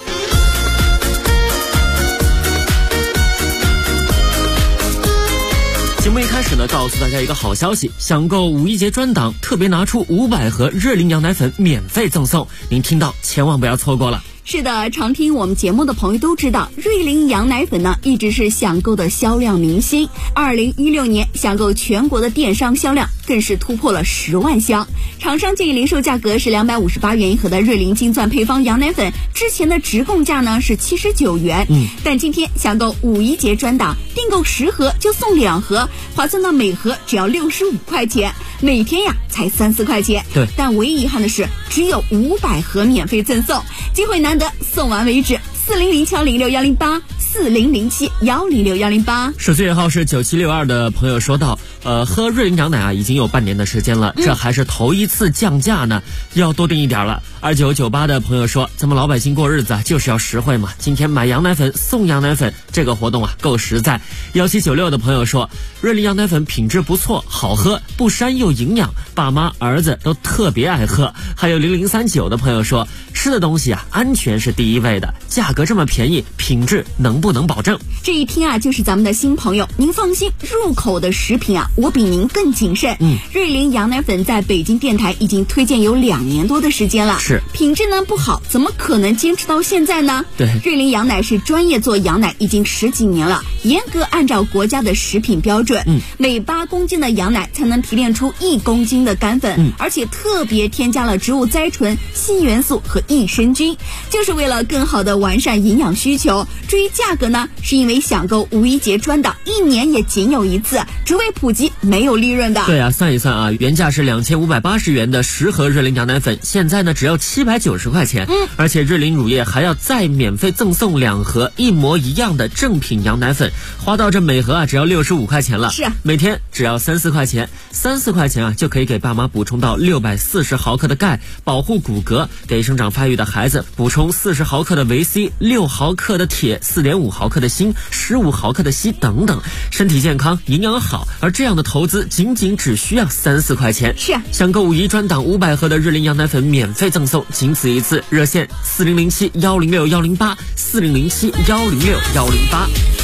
节目一开始呢，告诉大家一个好消息，想购五一节专档，特别拿出500盒热灵羊奶粉免费赠送，您听到千万不要错过了。 是的，常听我们节目的朋友都知道，瑞灵羊奶粉呢一直是享购的销量明星。2016年享购全国的电商销量更是突破了10万箱。厂商建议零售价格是258元一盒的瑞灵金钻配方羊奶粉，之前的直供价呢是79元。但今天享购五一节专档，订购10盒就送2盒，划算到每盒只要65块钱，每天呀才3-4块钱。 对， 但唯一遗憾的是只有500盒免费赠送，机会难得，送完为止。400-706-108 4007106-108。 手机尾号是9762的朋友说到，喝瑞灵羊奶啊已经有半年的时间了，这还是头一次降价呢，要多订一点了。2998的朋友说，咱们老百姓过日子啊就是要实惠嘛，今天买羊奶粉送羊奶粉，这个活动啊够实在。1796的朋友说，瑞灵羊奶粉品质不错，好喝，不膻又营养，爸妈儿子都特别爱喝。还有0039的朋友说，吃的东西啊安全是第一位的，价格这么便宜，品质能不能保证？ 这一听啊就是咱们的新朋友，您放心，入口的食品啊我比您更谨慎。瑞灵羊奶粉在北京电台已经推荐有2年多的时间了， 是品质呢不好，怎么可能坚持到现在呢？ 对， 瑞灵羊奶是专业做羊奶已经10几年了，严格按照国家的食品标准，每8公斤的羊奶才能提炼出1公斤的干粉，而且特别添加了植物甾醇、硒元素和益生菌，就是为了更好的完善营养需求。至于价格呢，是因为享购五一节专档1年也仅有1次，只为普及，没有利润的。 对啊，算一算啊，原价是2580元的10盒瑞灵羊奶粉，现在呢只要790块钱，而且瑞灵乳业还要再免费赠送2盒一模一样的正品羊奶粉，花到这每盒啊只要65块钱了。 是啊， 每天只要3-4块钱，3-4块钱啊就可以给爸妈补充到640毫克的钙，保护骨骼，给生长发育的孩子补充40毫克的维 C、6毫克的铁、4.5毫克的锌、15毫克的硒等等，身体健康，营养好。而这样的投资仅只需要3-4块钱。 是啊， 想购五一专档500盒的瑞灵羊奶粉免费赠送，仅此一次，热线4007-106-108 4007-106-108。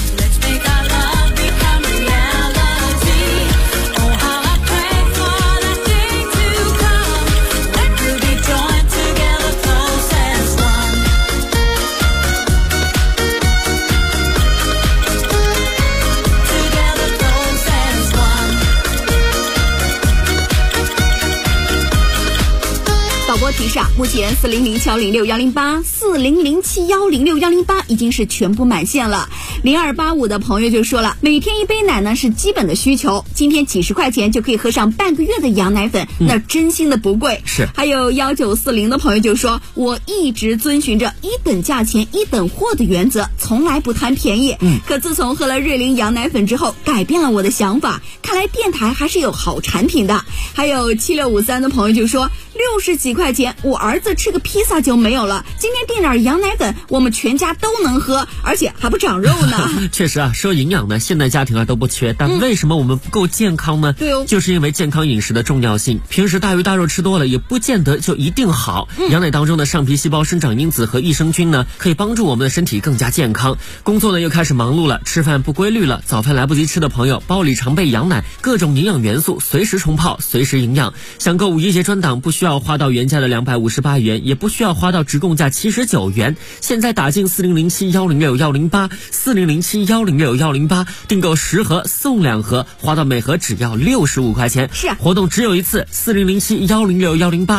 提示啊，目前400-706-108 400-706-108已经是全部满线了。0285的朋友就说了，每天1杯奶呢是基本的需求，今天几10块钱就可以喝上半个月的羊奶粉，那真心的不贵。 是。 还有1940的朋友就说，我一直遵循着一等价钱一等货的原则，从来不贪便宜。可自从喝了瑞灵羊奶粉之后，改变了我的想法，看来电台还是有好产品的。还有7653的朋友就说，60几块钱我儿子吃个披萨就没有了，今天订点羊奶粉我们全家都能喝，而且还不长肉呢。 确实啊，说营养呢，现代家庭啊都不缺，但为什么我们不够健康呢？ 对哦， 就是因为健康饮食的重要性。平时大鱼大肉吃多了也不见得就一定好。羊奶当中的上皮细胞生长因子和益生菌呢，可以帮助我们的身体更加健康。工作呢又开始忙碌了，吃饭不规律了，早饭来不及吃的朋友，包里常备羊奶，各种营养元素随时冲泡，随时营养。想购五一节专档，不需要花到原价的258元，也不需要花到直供价79元。现在打进4007106-108 4007106-108，订购10盒送2盒，花到每盒只要65块钱。 是啊， 活动只有一次，4007106-108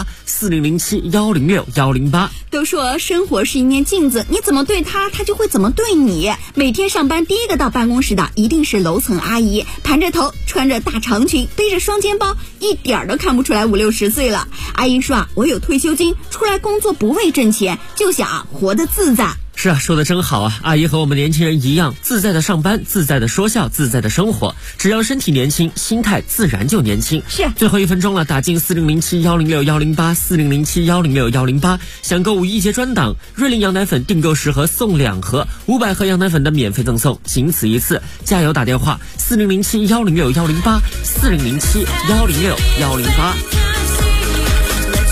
4007106-108。 都说生活是一面镜子，你怎么对他，他就会怎么对你。每天上班第一个到办公室的一定是楼层阿姨，盘着头，穿着大长裙，背着双肩包，一点都看不出来50-60岁了。阿姨说啊，我有退休金，出来工作不为挣钱，就想活得自在。 是啊，说的真好啊！阿姨和我们年轻人一样，自在的上班，自在的说笑，自在的生活。只要身体年轻，心态自然就年轻。 是。 最后1分钟了，打进4007106-108 4007106-108，想购五一节专档，瑞灵羊奶粉订购10盒送2盒，500盒羊奶粉的免费赠送，仅此一次，加油打电话4007106-108 4007106-108。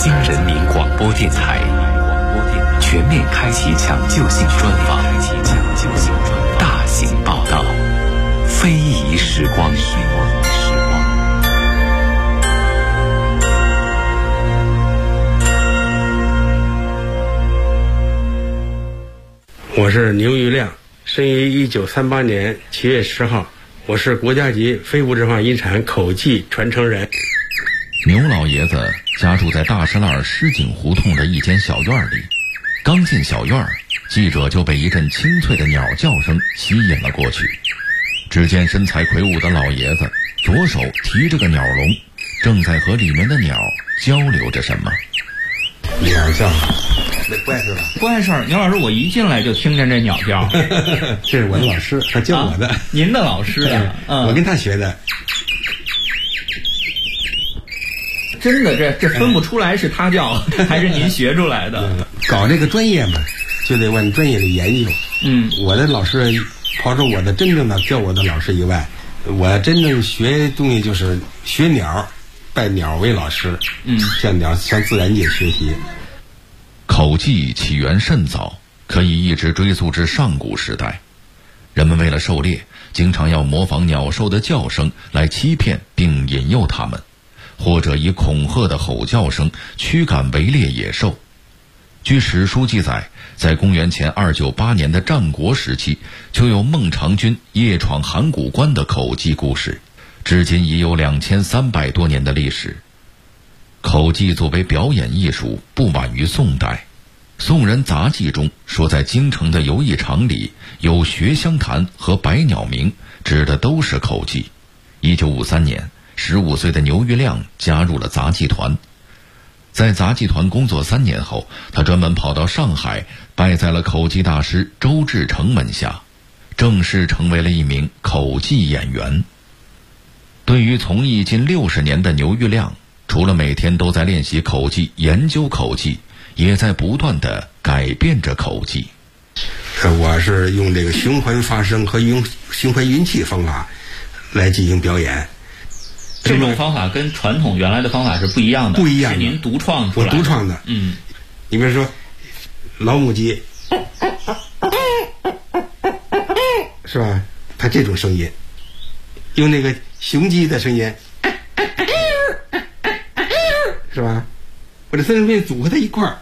京人民广播电台全面开启抢救性专访，大型报道，非遗时光。 我是牛玉亮，生于1938年7月10号，我是国家级非物质化遗产口技传承人。 牛老爷子家住在大石栏石井胡同的一间小院里，刚进小院，记者就被一阵清脆的鸟叫声吸引了过去。只见身材魁梧的老爷子左手提着个鸟笼，正在和里面的鸟交流着什么。 鸟叫，不碍事吧？ 不碍事。牛老师，我一进来就听见这鸟叫。 这是我的老师，他教我的。 您的老师啊？ 我跟他学的。 真的，这分不出来是他教还是您学出来的。 搞这个专业嘛，就得往专业里研究。我的老师，刨除我的真正的教我的老师以外，我真正学东西就是学鸟，拜鸟为老师。向自然界学习。 口技起源甚早，可以一直追溯至上古时代。人们为了狩猎，经常要模仿鸟兽的叫声来欺骗并引诱它们，或者以恐吓的吼叫声驱赶围猎野兽。据史书记载，在公元前298年的战国时期，就有孟尝君夜闯函谷关的口技故事，至今已有2300多年的历史。口技作为表演艺术，不晚于宋代。宋人杂记中说，在京城的游艺场里有学香坛和百鸟鸣，指的都是口技。1953年，15岁的牛玉亮加入了杂技团。在杂技团工作3年后，他专门跑到上海，拜在了口技大师周志成门下，正式成为了一名口技演员。对于从艺近60年的牛玉亮，除了每天都在练习口技、研究口技，也在不断地改变着口技。 我是用这个循环发声和用循环运气方法来进行表演。 这种方法跟传统原来的方法是不一样的， 不一样的， 是您独创出来的。 我独创的。你比如说老母鸡，是吧？它这种声音，用那个雄鸡的声音，是吧？我这3种声音组合在一块儿，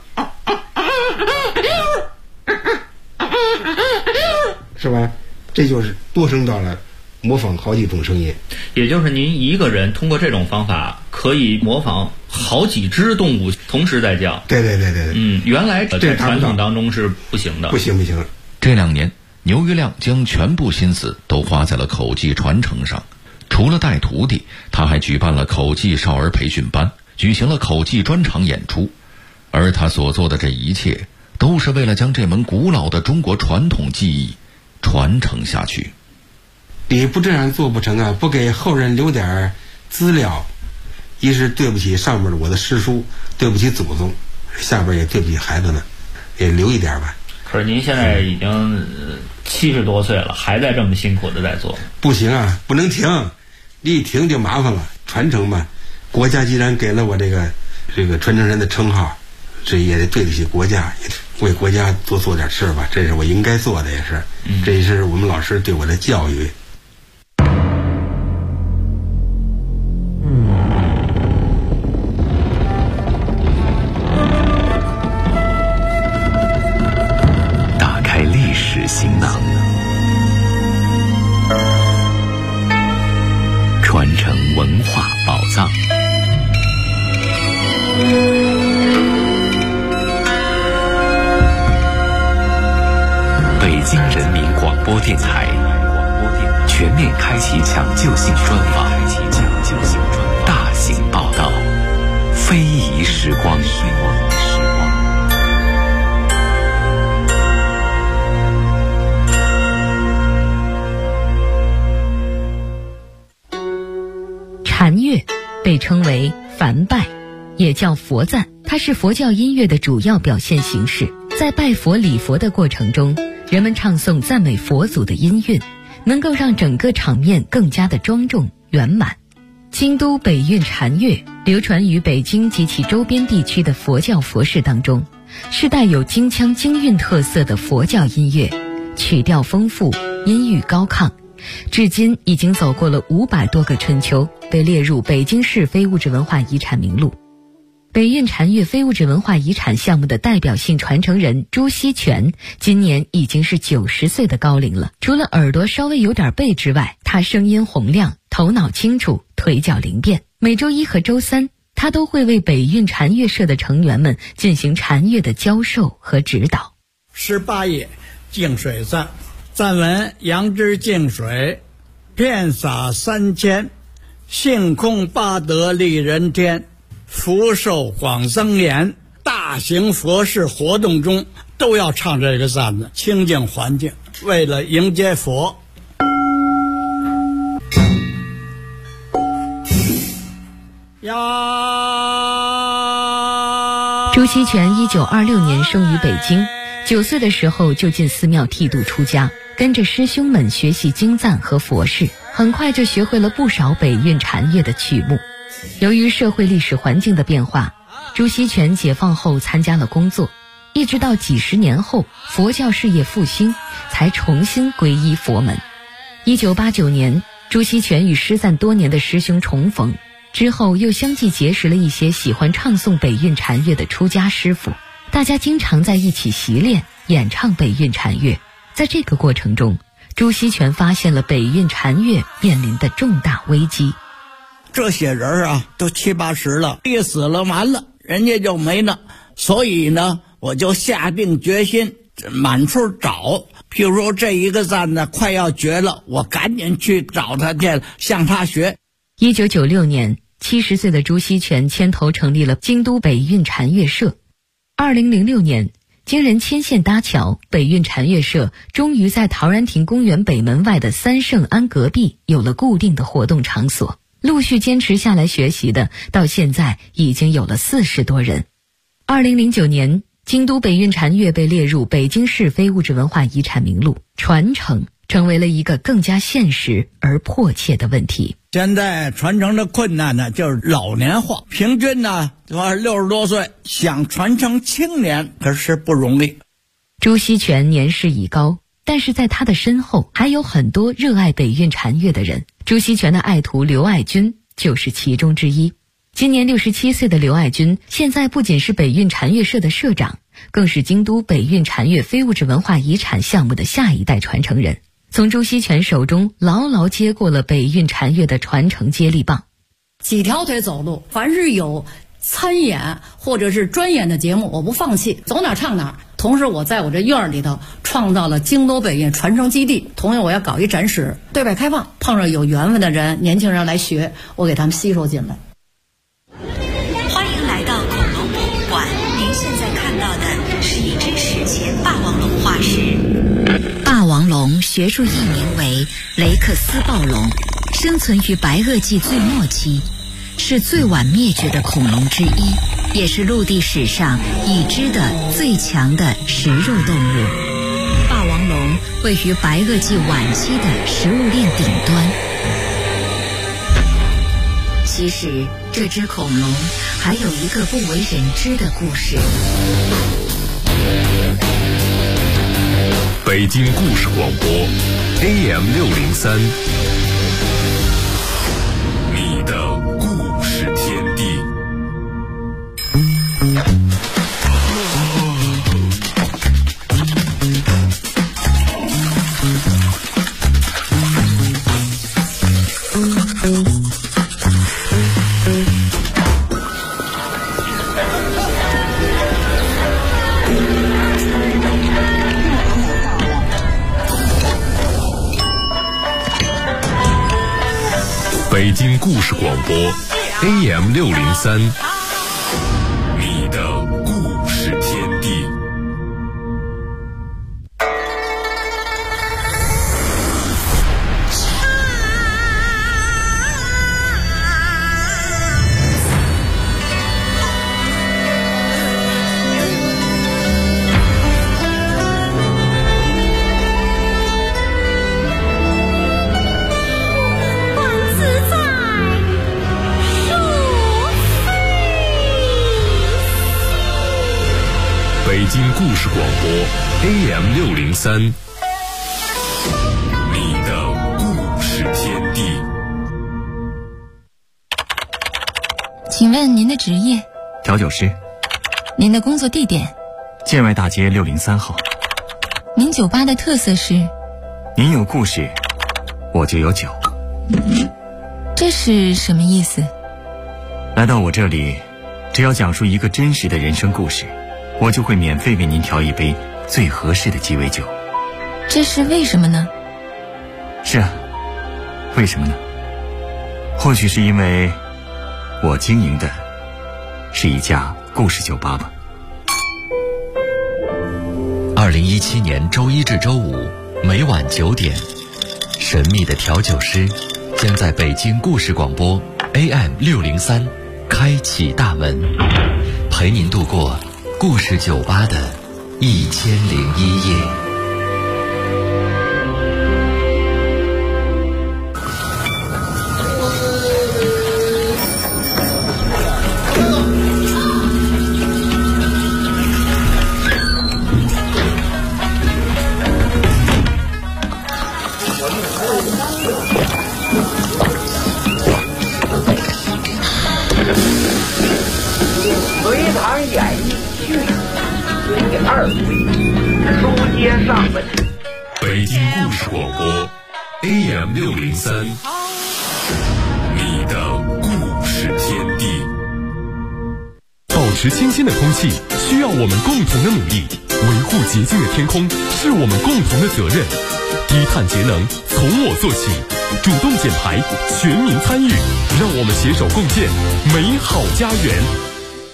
是吧？这就是多声道了，模仿好几种声音。 也就是您一个人通过这种方法可以模仿好几只动物同时在叫。 对。 原来在传统当中是不行的。 不行。 这2年，牛玉亮将全部心思都花在了口技传承上。除了带徒弟，他还举办了口技少儿培训班，举行了口技专场演出。而他所做的这一切，都是为了将这门古老的中国传统技艺传承下去。 你不这样做不成啊！不给后人留点资料，一是对不起上面的我的师叔，对不起祖宗，下边也对不起孩子们，也留一点吧。 可是您现在已经70多岁了，还在这么辛苦的在做。 不行啊，不能停，你一停就麻烦了。传承嘛，国家既然给了我这个传承人的称号，这也得对得起国家，为国家多做点事吧，这是我应该做的，也是，这也是我们老师对我的教育。 打开历史行囊，传承文化宝藏。北京人民广播电台全面开启抢救性专访，大型报道，非遗时光。 禅乐被称为梵拜，也叫佛赞，它是佛教音乐的主要表现形式。在拜佛礼佛的过程中，人们唱诵赞美佛祖的音韵，能够让整个场面更加的庄重圆满。京都北运禅乐流传于北京及其周边地区的佛教佛事当中，是带有京腔京韵特色的佛教音乐，曲调丰富，音域高亢，至今已经走过了500多个春秋，被列入北京市非物质文化遗产名录。北韵禅乐非物质文化遗产项目的代表性传承人朱锡全今年已经是90岁的高龄了。除了耳朵稍微有点背之外，他声音洪亮，头脑清楚，腿脚灵便。每周1和周3，他都会为北韵禅乐社的成员们进行禅乐的教授和指导。 18页净水赞，赞文：杨枝净水，遍洒3000，性空八德利人天，福寿广增延。大型佛事活动中都要唱这个赞子，清净环境，为了迎接佛。 朱锡全1926年生于北京，9岁的时候就进寺庙剃度出家，跟着师兄们学习经赞和佛事，很快就学会了不少北韵禅乐的曲目。由于社会历史环境的变化，朱锡全解放后参加了工作，一直到几十年后佛教事业复兴，才重新皈依佛门。1989年，朱锡全与失散多年的师兄重逢，之后又相继结识了一些喜欢唱诵北韵禅乐的出家师傅，大家经常在一起习练演唱北韵禅乐。在这个过程中，朱锡全发现了北韵禅乐面临的重大危机。 这些人啊，都70、80了，一死了完了，人家就没了。所以呢，我就下定决心满处找。譬如说这一个赞呢快要绝了，我赶紧去找他去，向他学。 1996年，70岁的朱锡全牵头成立了京都北韵禅乐社。2006年，经人牵线搭桥，北韵禅乐社终于在陶然亭公园北门外的三圣庵隔壁有了固定的活动场所。陆续坚持下来学习的，到现在已经有了40多人。2009年，京都北韵禅乐被列入北京市非物质文化遗产名录，传承成为了一个更加现实而迫切的问题。 现在传承的困难呢，就是老年化，平均呢60多岁，想传承青年可是不容易。 朱锡全年事已高，但是在他的身后还有很多热爱北韵禅乐的人。朱锡全的爱徒刘爱军就是其中之一。今年67岁的刘爱军，现在不仅是北韵禅乐社的社长，更是京都北韵禅乐非物质文化遗产项目的下一代传承人，从朱锡全手中牢牢接过了北韵禅乐的传承接力棒。 几条腿走路，凡是有参演或者是专演的节目，我不放弃，走哪唱哪。同时我在我这院里头创造了京都北韵传承基地，同样我要搞一展示，对外开放，碰上有缘分的人，年轻人来学，我给他们吸收进来。 欢迎来到恐龙博物馆，您现在看到的是一只史前霸王龙化石。霸王龙学术译名为雷克斯暴龙，生存于白垩纪最末期，是最晚灭绝的恐龙之一，也是陆地史上已知的最强的食肉动物。霸王龙位于白垩纪晚期的食物链顶端。其实这只恐龙还有一个不为人知的故事。 北京故事广播 AM603， 你的故事天地。北京故事广播 AM603， 你的故事天地。 万自在，书京故事广播 AM603，你的故事天地。 请问您的职业？ 调酒师。 您的工作地点？ 建外大街603号。 您酒吧的特色是？ 您有故事，我就有酒。 这是什么意思？ 来到我这里，只要讲述一个真实的人生故事，我就会免费为您调一杯最合适的鸡尾酒。 这是为什么呢？ 是啊，为什么呢？或许是因为我经营的是一家故事酒吧吧。 2017年周一至周五每晚9点，神秘的调酒师将在北京故事广播 AM603开启大门，陪您度过故事酒吧的1001夜。 隋唐演义续第2回，书接上文。 北京故事广播 AM603，你的故事天地。保持清新的空气需要我们共同的努力，维护洁净的天空是我们共同的责任。低碳节能从我做起，主动减排，全民参与，让我们携手共建美好家园。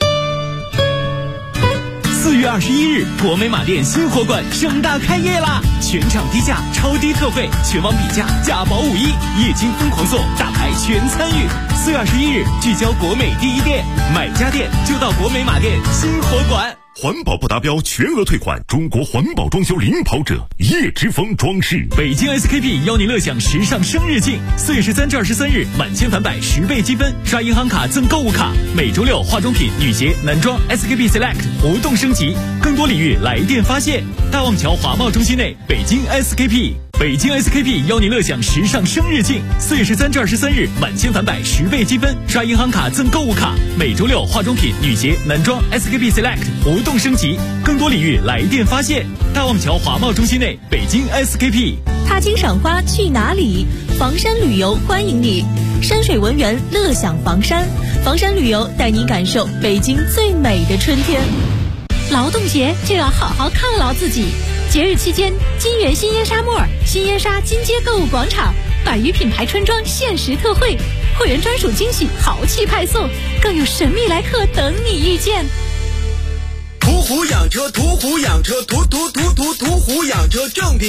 4月21日，国美马店新货馆盛大开业啦！全场低价，超低特惠，全网比价，价保5亿，液晶疯狂送，大牌全参与。4月21日，聚焦国美第一店，买家电就到国美马店新货馆。 环保不达标全额退款，中国环保装修领跑者叶之峰装饰。 北京 SKP 邀您乐享时尚生日庆，4月13至23日满千返百10倍积分，刷银行卡赠购物卡。每周六化妆品、女鞋、男装 SKP Select 活动升级，更多礼遇来电发现。大望桥华贸中心内，北京 SKP。北京 SKP 邀您乐享时尚生日庆，4月13至23日满千返百10倍积分，刷银行卡赠购物卡。每周六化妆品、女鞋、男装 SKP Select 活动升级，更多礼遇来电发现。大望桥华贸中心内，北京 SKP。 踏青赏花去哪里？房山旅游欢迎你，山水文园乐享房山。房山旅游带你感受北京最美的春天。劳动节就要好好犒劳自己。节日期间，金源新烟纱沫儿、新烟纱金街购物广场100余品牌春装限时特惠，会员专属惊喜豪气派送，更有神秘来客等你遇见。 途虎养车，途虎养车，途虎养车正品。